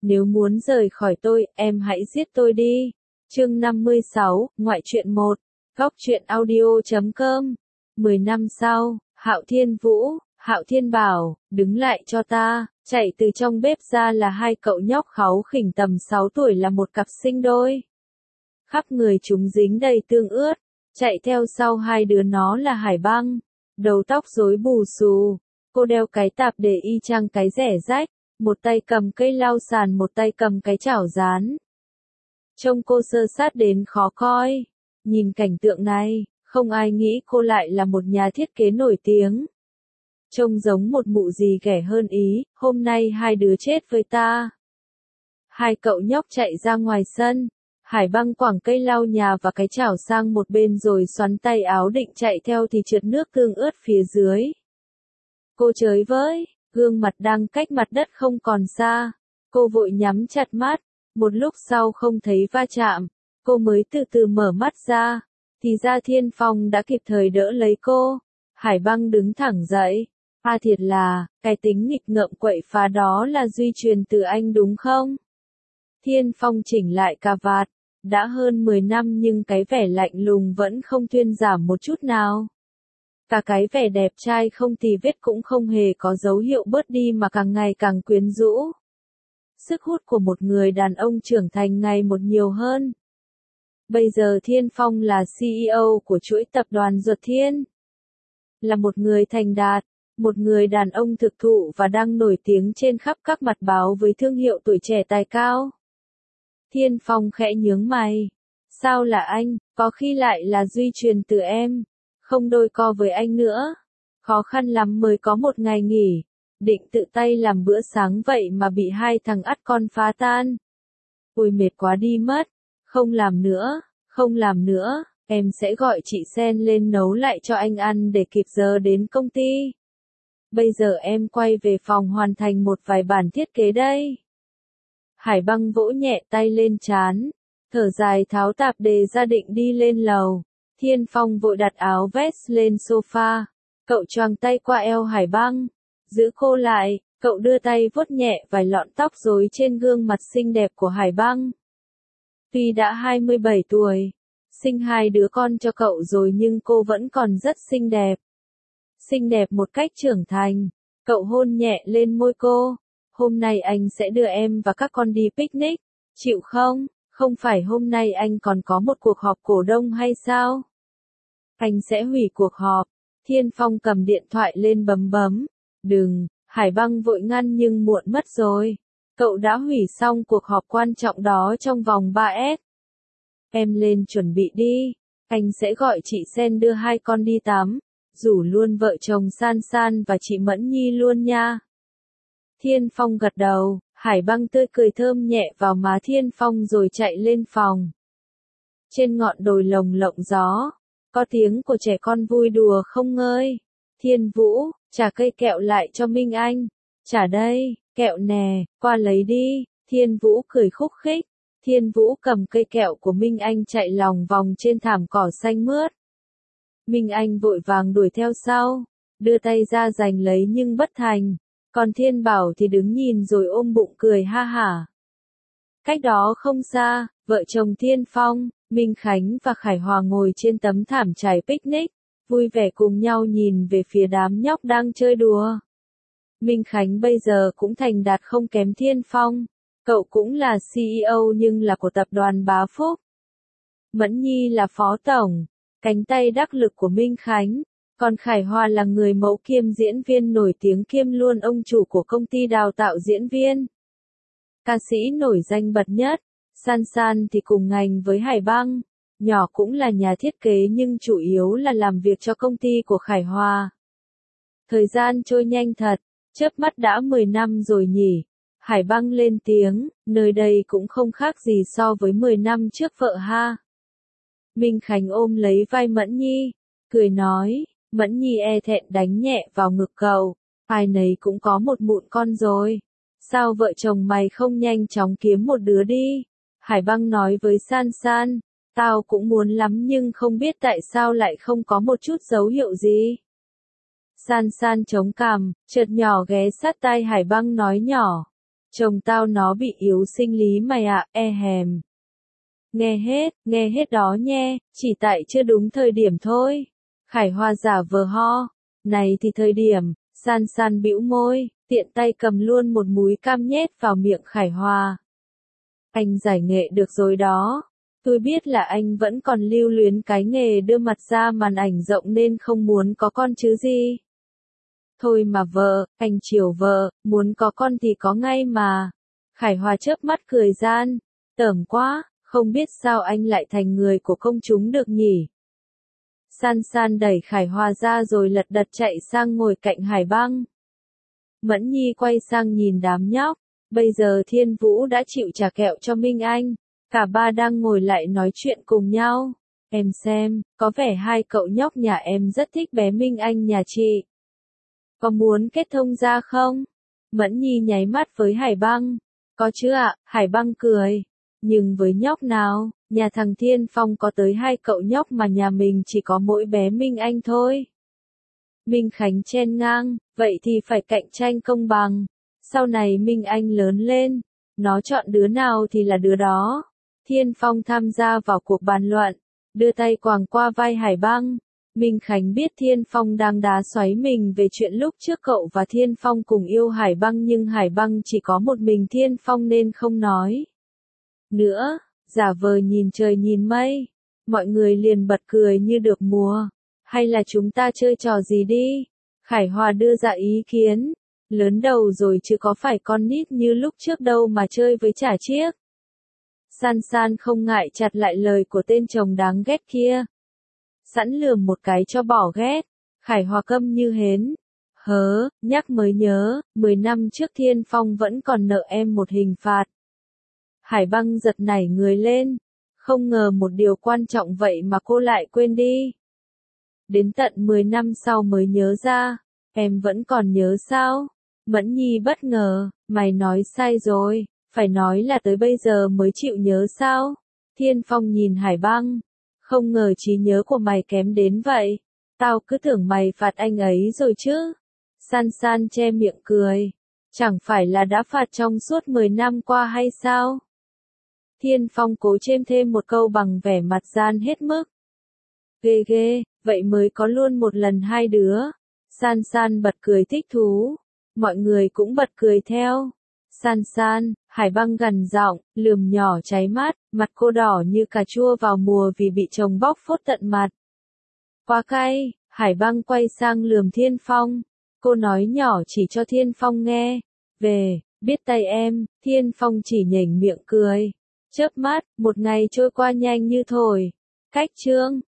Nếu muốn rời khỏi tôi, em hãy giết tôi đi. Chương 56, ngoại truyện 1, góc truyện audio.com. 10 năm sau, Hạo Thiên Vũ, Hạo Thiên bảo, đứng lại cho ta, chạy từ trong bếp ra là hai cậu nhóc kháu khỉnh tầm 6 tuổi là một cặp sinh đôi. Khắp người chúng dính đầy tương ướt, chạy theo sau hai đứa nó là Hải Băng, đầu tóc rối bù xù, cô đeo cái tạp để y chang cái rẻ rách, một tay cầm cây lau sàn một tay cầm cái chảo rán. Trông cô sơ sát đến khó coi, nhìn cảnh tượng này, không ai nghĩ cô lại là một nhà thiết kế nổi tiếng. Trông giống một mụ gì ghẻ hơn ý, hôm nay hai đứa chết với ta. Hai cậu nhóc chạy ra ngoài sân, Hải Băng quẳng cây lau nhà và cái chảo sang một bên rồi xoắn tay áo định chạy theo thì trượt nước tương ướt phía dưới. Cô chới với, gương mặt đang cách mặt đất không còn xa, cô vội nhắm chặt mắt, một lúc sau không thấy va chạm, cô mới từ từ mở mắt ra, thì ra Thiên Phong đã kịp thời đỡ lấy cô. Hải Băng đứng thẳng dậy, thiệt là, cái tính nghịch ngợm quậy phá đó là di truyền từ anh đúng không? Thiên Phong chỉnh lại cà vạt, đã hơn 10 năm nhưng cái vẻ lạnh lùng vẫn không thuyên giảm một chút nào. Cả cái vẻ đẹp trai không tì vết cũng không hề có dấu hiệu bớt đi mà càng ngày càng quyến rũ. Sức hút của một người đàn ông trưởng thành ngày một nhiều hơn. Bây giờ Thiên Phong là CEO của chuỗi tập đoàn Duật Thiên. Là một người thành đạt, một người đàn ông thực thụ và đang nổi tiếng trên khắp các mặt báo với thương hiệu tuổi trẻ tài cao. Thiên Phong khẽ nhướng mày. Sao là anh, có khi lại là di truyền từ em. Không đôi co với anh nữa. Khó khăn lắm mới có một ngày nghỉ. Định tự tay làm bữa sáng vậy mà bị hai thằng ắt con phá tan. Ôi mệt quá đi mất. Không làm nữa, không làm nữa. Em sẽ gọi chị Sen lên nấu lại cho anh ăn để kịp giờ đến công ty. Bây giờ em quay về phòng hoàn thành một vài bản thiết kế đây. Hải Băng vỗ nhẹ tay lên trán, thở dài tháo tạp dề ra định đi lên lầu. Thiên Phong vội đặt áo vest lên sofa, cậu choàng tay qua eo Hải Băng, giữ cô lại, cậu đưa tay vuốt nhẹ vài lọn tóc rối trên gương mặt xinh đẹp của Hải Băng. Tuy đã 27 tuổi, sinh hai đứa con cho cậu rồi nhưng cô vẫn còn rất xinh đẹp. Xinh đẹp một cách trưởng thành, cậu hôn nhẹ lên môi cô. Hôm nay anh sẽ đưa em và các con đi picnic, chịu không? Không phải hôm nay anh còn có một cuộc họp cổ đông hay sao? Anh sẽ hủy cuộc họp. Thiên Phong cầm điện thoại lên bấm bấm. Đừng, Hải Băng vội ngăn nhưng muộn mất rồi. Cậu đã hủy xong cuộc họp quan trọng đó trong vòng 3S. Em lên chuẩn bị đi. Anh sẽ gọi chị Sen đưa hai con đi tắm. Rủ luôn vợ chồng San San và chị Mẫn Nhi luôn nha. Thiên Phong gật đầu, Hải Băng tươi cười thơm nhẹ vào má Thiên Phong rồi chạy lên phòng. Trên ngọn đồi lồng lộng gió, có tiếng của trẻ con vui đùa không ngơi. Thiên Vũ, trả cây kẹo lại cho Minh Anh. Trả đây, kẹo nè, qua lấy đi. Thiên Vũ cười khúc khích. Thiên Vũ cầm cây kẹo của Minh Anh chạy lòng vòng trên thảm cỏ xanh mướt. Minh Anh vội vàng đuổi theo sau, đưa tay ra giành lấy nhưng bất thành. Còn Thiên Bảo thì đứng nhìn rồi ôm bụng cười ha hả. Cách đó không xa, vợ chồng Thiên Phong, Minh Khánh và Khải Hòa ngồi trên tấm thảm trải picnic, vui vẻ cùng nhau nhìn về phía đám nhóc đang chơi đùa. Minh Khánh bây giờ cũng thành đạt không kém Thiên Phong, cậu cũng là CEO nhưng là của tập đoàn Bá Phúc. Mẫn Nhi là phó tổng, cánh tay đắc lực của Minh Khánh. Còn Khải Hòa là người mẫu kiêm diễn viên nổi tiếng kiêm luôn ông chủ của công ty đào tạo diễn viên. Ca sĩ nổi danh bật nhất, San San thì cùng ngành với Hải Băng, nhỏ cũng là nhà thiết kế nhưng chủ yếu là làm việc cho công ty của Khải Hòa. Thời gian trôi nhanh thật, chớp mắt đã 10 năm rồi nhỉ. Hải Băng lên tiếng, nơi đây cũng không khác gì so với 10 năm trước vợ ha. Minh Khánh ôm lấy vai Mẫn Nhi, cười nói. Mẫn Nhi e thẹn đánh nhẹ vào ngực cậu, ai nấy cũng có một mụn con rồi. Sao vợ chồng mày không nhanh chóng kiếm một đứa đi? Hải Băng nói với San San, tao cũng muốn lắm nhưng không biết tại sao lại không có một chút dấu hiệu gì. San San chống cằm, chợt nhỏ ghé sát tai Hải Băng nói nhỏ. Chồng tao nó bị yếu sinh lý mày ạ, hèm. Nghe hết đó nhe, chỉ tại chưa đúng thời điểm thôi. Khải Hoa giả vờ ho. Này thì thời điểm, San San bĩu môi, tiện tay cầm luôn một múi cam nhét vào miệng Khải Hoa. Anh giải nghệ được rồi đó. Tôi biết là anh vẫn còn lưu luyến cái nghề đưa mặt ra màn ảnh rộng nên không muốn có con chứ gì. Thôi mà vợ, anh chiều vợ, muốn có con thì có ngay mà. Khải Hoa chớp mắt cười gian. Tởm quá, không biết sao anh lại thành người của công chúng được nhỉ. San San đẩy Khải Hoa ra rồi lật đật chạy sang ngồi cạnh Hải Băng. Mẫn Nhi quay sang nhìn đám nhóc. Bây giờ Thiên Vũ đã chịu trả kẹo cho Minh Anh. Cả ba đang ngồi lại nói chuyện cùng nhau. Em xem, có vẻ hai cậu nhóc nhà em rất thích bé Minh Anh nhà chị. Có muốn kết thông ra không? Mẫn Nhi nháy mắt với Hải Băng. Có chứ ạ, Hải Băng cười. Nhưng với nhóc nào, nhà thằng Thiên Phong có tới hai cậu nhóc mà nhà mình chỉ có mỗi bé Minh Anh thôi. Minh Khánh chen ngang, vậy thì phải cạnh tranh công bằng. Sau này Minh Anh lớn lên, nó chọn đứa nào thì là đứa đó. Thiên Phong tham gia vào cuộc bàn luận, đưa tay quàng qua vai Hải Băng. Minh Khánh biết Thiên Phong đang đá xoáy mình về chuyện lúc trước cậu và Thiên Phong cùng yêu Hải Băng nhưng Hải Băng chỉ có một mình Thiên Phong nên không nói nữa, giả vờ nhìn trời nhìn mây. Mọi người liền bật cười như được mùa. Hay là chúng ta chơi trò gì đi? Khải Hòa đưa ra ý kiến. Lớn đầu rồi chứ có phải con nít như lúc trước đâu mà chơi với chả chiếc. San San không ngại chặt lại lời của tên chồng đáng ghét kia. Sẵn lườm một cái cho bỏ ghét. Khải Hòa câm như hến. Hớ, nhắc mới nhớ, 10 năm trước Thiên Phong vẫn còn nợ em một hình phạt. Hải Băng giật nảy người lên. Không ngờ một điều quan trọng vậy mà cô lại quên đi. Đến tận 10 năm sau mới nhớ ra. Em vẫn còn nhớ sao? Mẫn Nhi bất ngờ, mày nói sai rồi, phải nói là tới bây giờ mới chịu nhớ sao? Thiên Phong nhìn Hải Băng. Không ngờ trí nhớ của mày kém đến vậy. Tao cứ tưởng mày phạt anh ấy rồi chứ. San San che miệng cười. Chẳng phải là đã phạt trong suốt 10 năm qua hay sao? Thiên Phong cố chêm thêm một câu bằng vẻ mặt gian hết mức. Ghê ghê, vậy mới có luôn một lần hai đứa. San San bật cười thích thú. Mọi người cũng bật cười theo. San San, Hải Băng gằn giọng, lườm nhỏ cháy mắt, mặt cô đỏ như cà chua vào mùa vì bị chồng bóc phốt tận mặt. Quá cay, Hải Băng quay sang lườm Thiên Phong. Cô nói nhỏ chỉ cho Thiên Phong nghe. Về, biết tay em, Thiên Phong chỉ nhểnh miệng cười. Chớp mắt, một ngày trôi qua nhanh như thổi. Cách chương